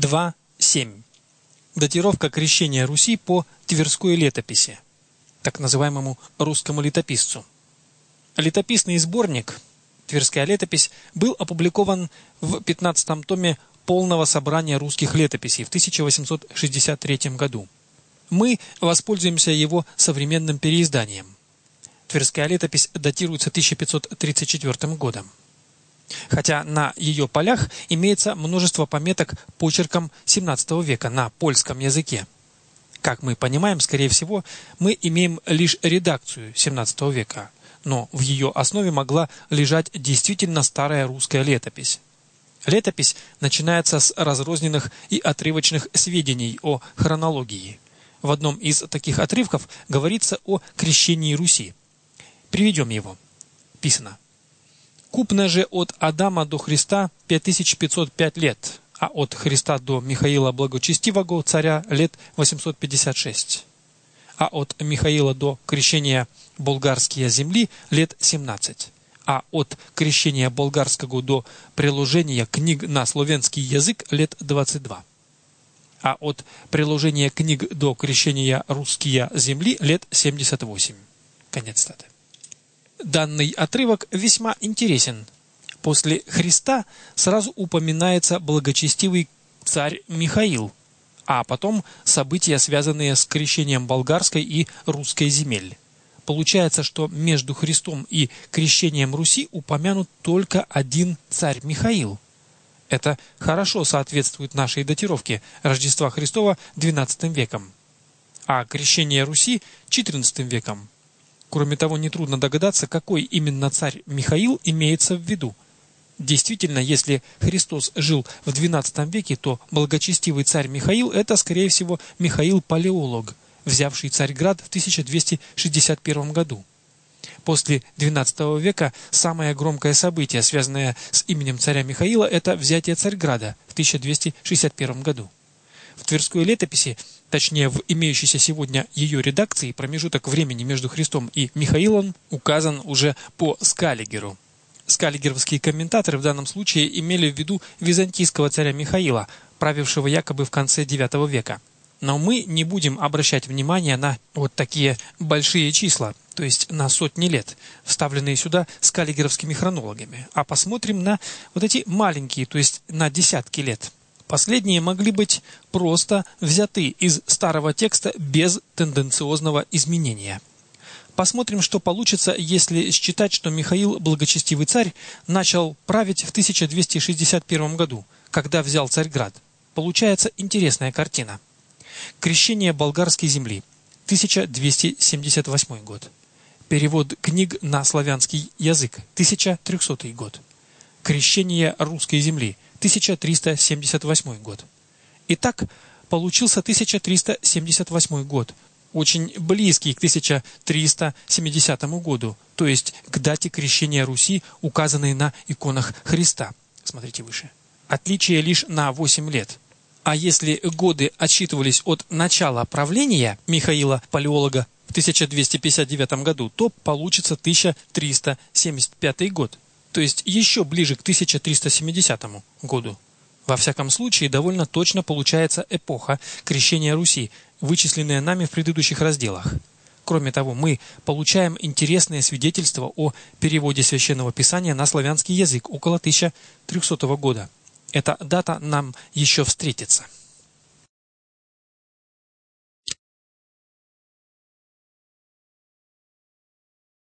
2.7. Датировка крещения Руси по Тверской летописи, так называемому русскому летописцу. Летописный сборник «Тверская летопись» был опубликован в 15-м томе полного собрания русских летописей в 1863 году. Мы воспользуемся его современным переизданием. Тверская летопись датируется 1534 годом. Хотя на ее полях имеется множество пометок почерком XVII века на польском языке. Как мы понимаем, скорее всего, мы имеем лишь редакцию XVII века, но в ее основе могла лежать действительно старая русская летопись. Летопись начинается с разрозненных и отрывочных сведений о хронологии. В одном из таких отрывков говорится о крещении Руси. Приведем его. Писано: «Купно же от Адама до Христа 5505 лет, а от Христа до Михаила Благочестивого царя лет 856, а от Михаила до крещения болгарские земли лет 17, а от крещения болгарского до приложения книг на славянский язык лет 22, а от приложения книг до крещения русские земли лет 78». Конец цитаты. Данный отрывок весьма интересен. После Христа сразу упоминается благочестивый царь Михаил, а потом события, связанные с крещением болгарской и русской земель. Получается, что между Христом и крещением Руси упомянут только один царь Михаил. Это хорошо соответствует нашей датировке Рождества Христова XII веком, а крещение Руси XIV веком. Кроме того, нетрудно догадаться, какой именно царь Михаил имеется в виду. Действительно, если Христос жил в XII веке, то благочестивый царь Михаил – это, скорее всего, Михаил Палеолог, взявший Царьград в 1261 году. После XII века самое громкое событие, связанное с именем царя Михаила, это взятие Царьграда в 1261 году. В Тверской летописи, точнее в имеющейся сегодня ее редакции, промежуток времени между Христом и Михаилом указан уже по Скаллигеру. Скаллигеровские комментаторы в данном случае имели в виду византийского царя Михаила, правившего якобы в конце IX века. Но мы не будем обращать внимание на вот такие большие числа, то есть на сотни лет, вставленные сюда скаллигеровскими хронологами, а посмотрим на вот эти маленькие, то есть на десятки лет. Последние могли быть просто взяты из старого текста без тенденциозного изменения. Посмотрим, что получится, если считать, что Михаил, благочестивый царь, начал править в 1261 году, когда взял Царьград. Получается интересная картина. Крещение болгарской земли, 1278 год. Перевод книг на славянский язык, 1300 год. Крещение русской земли, 1378 год. Итак, получился 1378 год, очень близкий к 1370 году, то есть к дате крещения Руси, указанной на иконах Христа. Смотрите выше. Отличие лишь на 8 лет. А если годы отсчитывались от начала правления Михаила Палеолога в 1259 году, то получится 1375 год. То есть еще ближе к 1370 году. Во всяком случае, довольно точно получается эпоха крещения Руси, вычисленная нами в предыдущих разделах. Кроме того, мы получаем интересное свидетельство о переводе Священного Писания на славянский язык около 1300 года. Эта дата нам еще встретится.